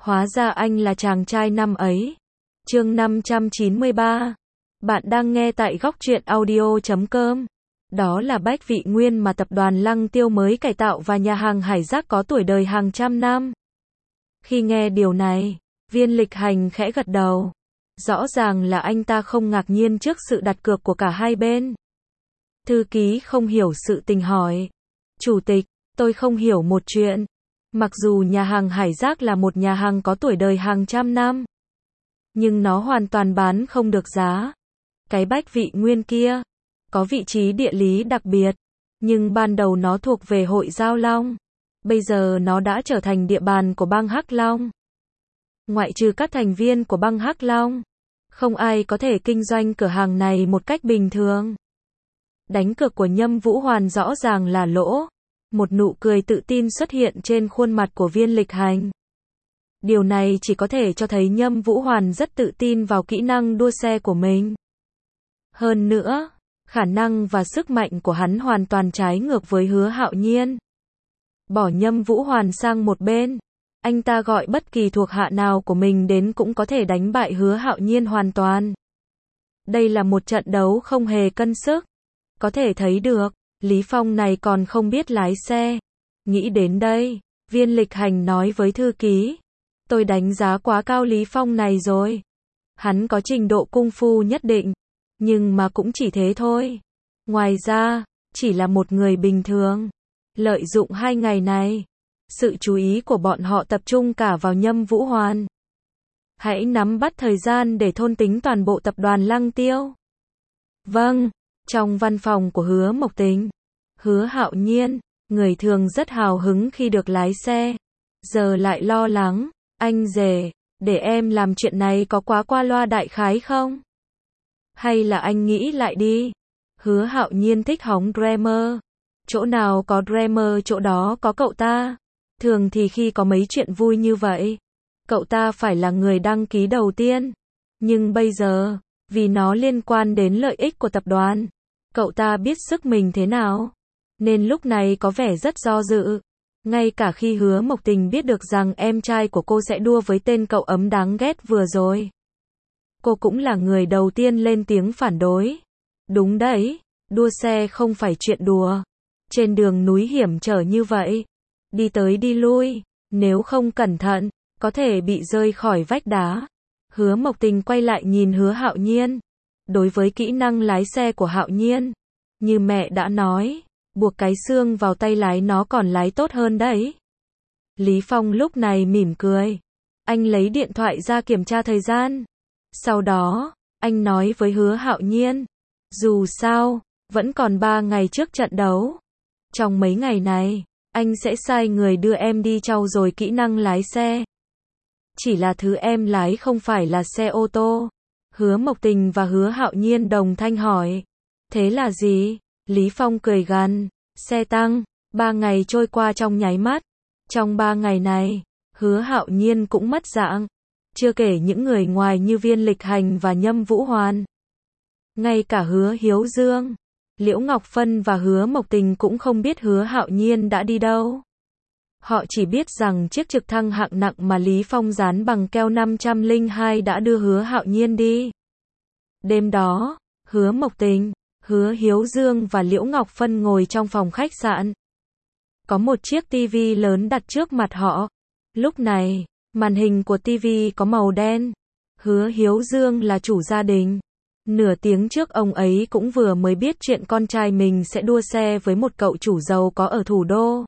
Hóa ra anh là chàng trai năm ấy. Chương 593. Bạn đang nghe tại góc truyện audio.com. Đó là Bách Vị Nguyên mà tập đoàn Lăng Tiêu mới cải tạo và nhà hàng Hải Giác có tuổi đời hàng trăm năm. Khi nghe điều này, Viên Lịch Hành khẽ gật đầu. Rõ ràng là anh ta không ngạc nhiên trước sự đặt cược của cả hai bên. Thư ký không hiểu sự tình hỏi. Chủ tịch, tôi không hiểu một chuyện. Mặc dù nhà hàng Hải Giác là một nhà hàng có tuổi đời hàng trăm năm, nhưng nó hoàn toàn bán không được giá. Cái Bách Vị Nguyên kia, có vị trí địa lý đặc biệt, nhưng ban đầu nó thuộc về Hội Giao Long. Bây giờ nó đã trở thành địa bàn của bang Hắc Long. Ngoại trừ các thành viên của bang Hắc Long, không ai có thể kinh doanh cửa hàng này một cách bình thường. Đánh cược của Nhâm Vũ Hoàn rõ ràng là lỗ. Một nụ cười tự tin xuất hiện trên khuôn mặt của Viên Lịch Hành. Điều này chỉ có thể cho thấy Nhâm Vũ Hoàn rất tự tin vào kỹ năng đua xe của mình. Hơn nữa, khả năng và sức mạnh của hắn hoàn toàn trái ngược với Hứa Hạo Nhiên. Bỏ Nhâm Vũ Hoàn sang một bên, anh ta gọi bất kỳ thuộc hạ nào của mình đến cũng có thể đánh bại Hứa Hạo Nhiên hoàn toàn. Đây là một trận đấu không hề cân sức. Có thể thấy được, Lý Phong này còn không biết lái xe. Nghĩ đến đây, Viên Lịch Hành nói với thư ký. Tôi đánh giá quá cao Lý Phong này rồi. Hắn có trình độ cung phu nhất định, nhưng mà cũng chỉ thế thôi. Ngoài ra, chỉ là một người bình thường. Lợi dụng 2 ngày này, sự chú ý của bọn họ tập trung cả vào Nhâm Vũ Hoàn. Hãy nắm bắt thời gian để thôn tính toàn bộ tập đoàn Lăng Tiêu. Vâng. Trong văn phòng của Hứa Mộc Tình, Hứa Hạo Nhiên, người thường rất hào hứng khi được lái xe, giờ lại lo lắng. Anh rể, để em làm chuyện này có quá qua loa đại khái không? Hay là anh nghĩ lại đi? Hứa Hạo Nhiên thích hóng drama. Chỗ nào có drama chỗ đó có cậu ta. Thường thì khi có mấy chuyện vui như vậy, cậu ta phải là người đăng ký đầu tiên. Nhưng bây giờ, vì nó liên quan đến lợi ích của tập đoàn, cậu ta biết sức mình thế nào, nên lúc này có vẻ rất do dự. Ngay cả khi Hứa Mộc Tình biết được rằng em trai của cô sẽ đua với tên cậu ấm đáng ghét vừa rồi, cô cũng là người đầu tiên lên tiếng phản đối. Đúng đấy, đua xe không phải chuyện đùa. Trên đường núi hiểm trở như vậy, đi tới đi lui, nếu không cẩn thận, có thể bị rơi khỏi vách đá. Hứa Mộc Tình quay lại nhìn Hứa Hạo Nhiên. Đối với kỹ năng lái xe của Hạo Nhiên, như mẹ đã nói, buộc cái xương vào tay lái nó còn lái tốt hơn đấy. Lý Phong lúc này mỉm cười. Anh lấy điện thoại ra kiểm tra thời gian. Sau đó, anh nói với Hứa Hạo Nhiên, dù sao, vẫn còn 3 ngày trước trận đấu. Trong mấy ngày này, anh sẽ sai người đưa em đi trau dồi kỹ năng lái xe. Chỉ là thứ em lái không phải là xe ô tô. Hứa Mộc Tình và Hứa Hạo Nhiên đồng thanh hỏi. Thế là gì? Lý Phong cười gằn. Xe tăng. 3 ngày trôi qua trong nháy mắt. Trong 3 ngày này, Hứa Hạo Nhiên cũng mất dạng. Chưa kể những người ngoài như Viên Lịch Hành và Nhâm Vũ Hoàn. Ngay cả Hứa Hiếu Dương, Liễu Ngọc Phân và Hứa Mộc Tình cũng không biết Hứa Hạo Nhiên đã đi đâu. Họ chỉ biết rằng chiếc trực thăng hạng nặng mà Lý Phong dán bằng keo 502 đã đưa Hứa Hạo Nhiên đi. Đêm đó, Hứa Mộc Tình, Hứa Hiếu Dương và Liễu Ngọc Phân ngồi trong phòng khách sạn. Có một chiếc tivi lớn đặt trước mặt họ. Lúc này, màn hình của tivi có màu đen. Hứa Hiếu Dương là chủ gia đình. Nửa tiếng trước ông ấy cũng vừa mới biết chuyện con trai mình sẽ đua xe với một cậu chủ giàu có ở thủ đô.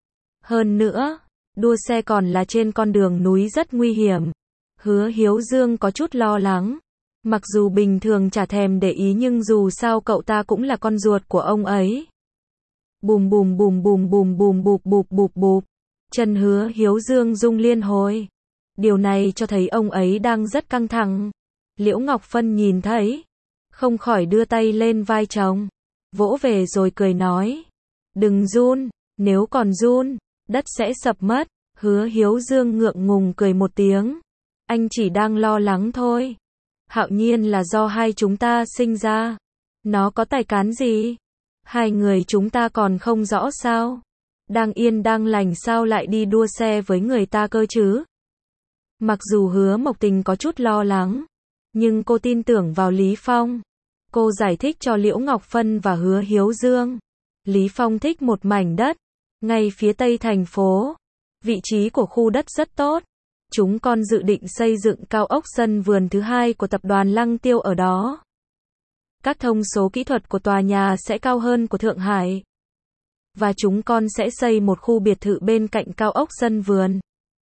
Hơn nữa, đua xe còn là trên con đường núi rất nguy hiểm. Hứa Hiếu Dương có chút lo lắng. Mặc dù bình thường chả thèm để ý nhưng dù sao cậu ta cũng là con ruột của ông ấy. Bùm bùm bùm bùm bùm bùm bụp bụp bụp bụp. Chân Hứa Hiếu Dương rung liên hồi. Điều này cho thấy ông ấy đang rất căng thẳng. Liễu Ngọc Phân nhìn thấy, không khỏi đưa tay lên vai chồng, vỗ về rồi cười nói. Đừng run, nếu còn run, đất sẽ sập mất. Hứa Hiếu Dương ngượng ngùng cười một tiếng. Anh chỉ đang lo lắng thôi. Hạo Nhiên là do hai chúng ta sinh ra. Nó có tài cán gì? Hai người chúng ta còn không rõ sao? Đang yên đang lành sao lại đi đua xe với người ta cơ chứ? Mặc dù Hứa Mộc Tình có chút lo lắng, nhưng cô tin tưởng vào Lý Phong. Cô giải thích cho Liễu Ngọc Phân và Hứa Hiếu Dương. Lý Phong thích một mảnh đất, ngay phía tây thành phố. Vị trí của khu đất rất tốt. Chúng con dự định xây dựng cao ốc sân vườn thứ hai của tập đoàn Lăng Tiêu ở đó. Các thông số kỹ thuật của tòa nhà sẽ cao hơn của Thượng Hải. Và chúng con sẽ xây một khu biệt thự bên cạnh cao ốc sân vườn.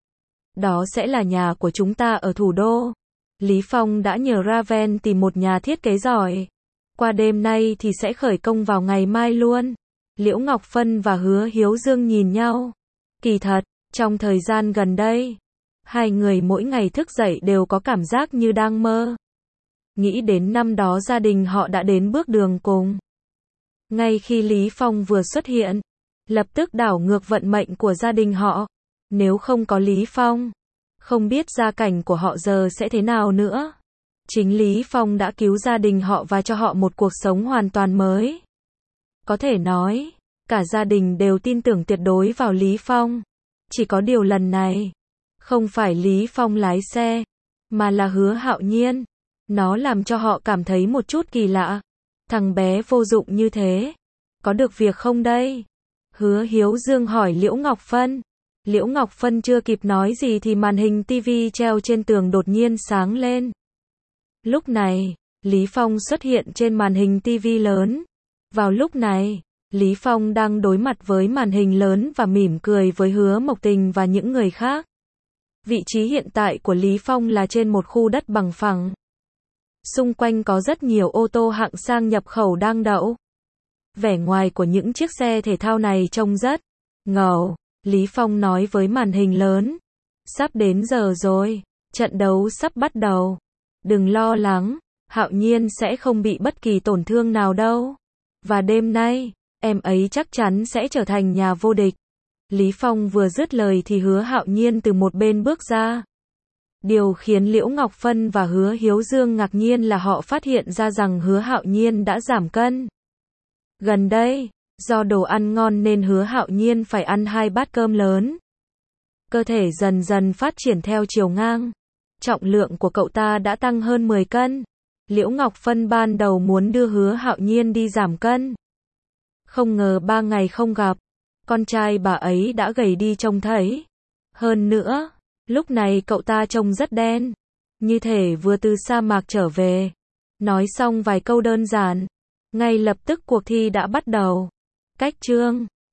Đó sẽ là nhà của chúng ta ở thủ đô. Lý Phong đã nhờ Raven tìm một nhà thiết kế giỏi. Qua đêm nay thì sẽ khởi công vào ngày mai luôn. Liễu Ngọc Phân và Hứa Hiếu Dương nhìn nhau. Kỳ thật, trong thời gian gần đây, hai người mỗi ngày thức dậy đều có cảm giác như đang mơ. Nghĩ đến năm đó gia đình họ đã đến bước đường cùng. Ngay khi Lý Phong vừa xuất hiện, lập tức đảo ngược vận mệnh của gia đình họ. Nếu không có Lý Phong, không biết gia cảnh của họ giờ sẽ thế nào nữa. Chính Lý Phong đã cứu gia đình họ và cho họ một cuộc sống hoàn toàn mới. Có thể nói, cả gia đình đều tin tưởng tuyệt đối vào Lý Phong. Chỉ có điều lần này, không phải Lý Phong lái xe, mà là Hứa Hạo Nhiên. Nó làm cho họ cảm thấy một chút kỳ lạ. Thằng bé vô dụng như thế, có được việc không đây? Hứa Hiếu Dương hỏi Liễu Ngọc Phân. Liễu Ngọc Phân chưa kịp nói gì thì màn hình TV treo trên tường đột nhiên sáng lên. Lúc này, Lý Phong xuất hiện trên màn hình TV lớn. Vào lúc này, Lý Phong đang đối mặt với màn hình lớn và mỉm cười với Hứa Mộc Tình và những người khác. Vị trí hiện tại của Lý Phong là trên một khu đất bằng phẳng. Xung quanh có rất nhiều ô tô hạng sang nhập khẩu đang đậu. Vẻ ngoài của những chiếc xe thể thao này trông rất ngầu. Lý Phong nói với màn hình lớn. Sắp đến giờ rồi, trận đấu sắp bắt đầu. Đừng lo lắng, Hạo Nhiên sẽ không bị bất kỳ tổn thương nào đâu. Và đêm nay, em ấy chắc chắn sẽ trở thành nhà vô địch. Lý Phong vừa dứt lời thì Hứa Hạo Nhiên từ một bên bước ra. Điều khiến Liễu Ngọc Phân và Hứa Hiếu Dương ngạc nhiên là họ phát hiện ra rằng Hứa Hạo Nhiên đã giảm cân. Gần đây, do đồ ăn ngon nên Hứa Hạo Nhiên phải ăn 2 bát cơm lớn. Cơ thể dần dần phát triển theo chiều ngang. Trọng lượng của cậu ta đã tăng hơn 10 cân. Liễu Ngọc Phân ban đầu muốn đưa Hứa Hạo Nhiên đi giảm cân. Không ngờ 3 ngày không gặp, con trai bà ấy đã gầy đi trông thấy. Hơn nữa, lúc này cậu ta trông rất đen, như thể vừa từ sa mạc trở về. Nói xong vài câu đơn giản, ngay lập tức cuộc thi đã bắt đầu. Cách chương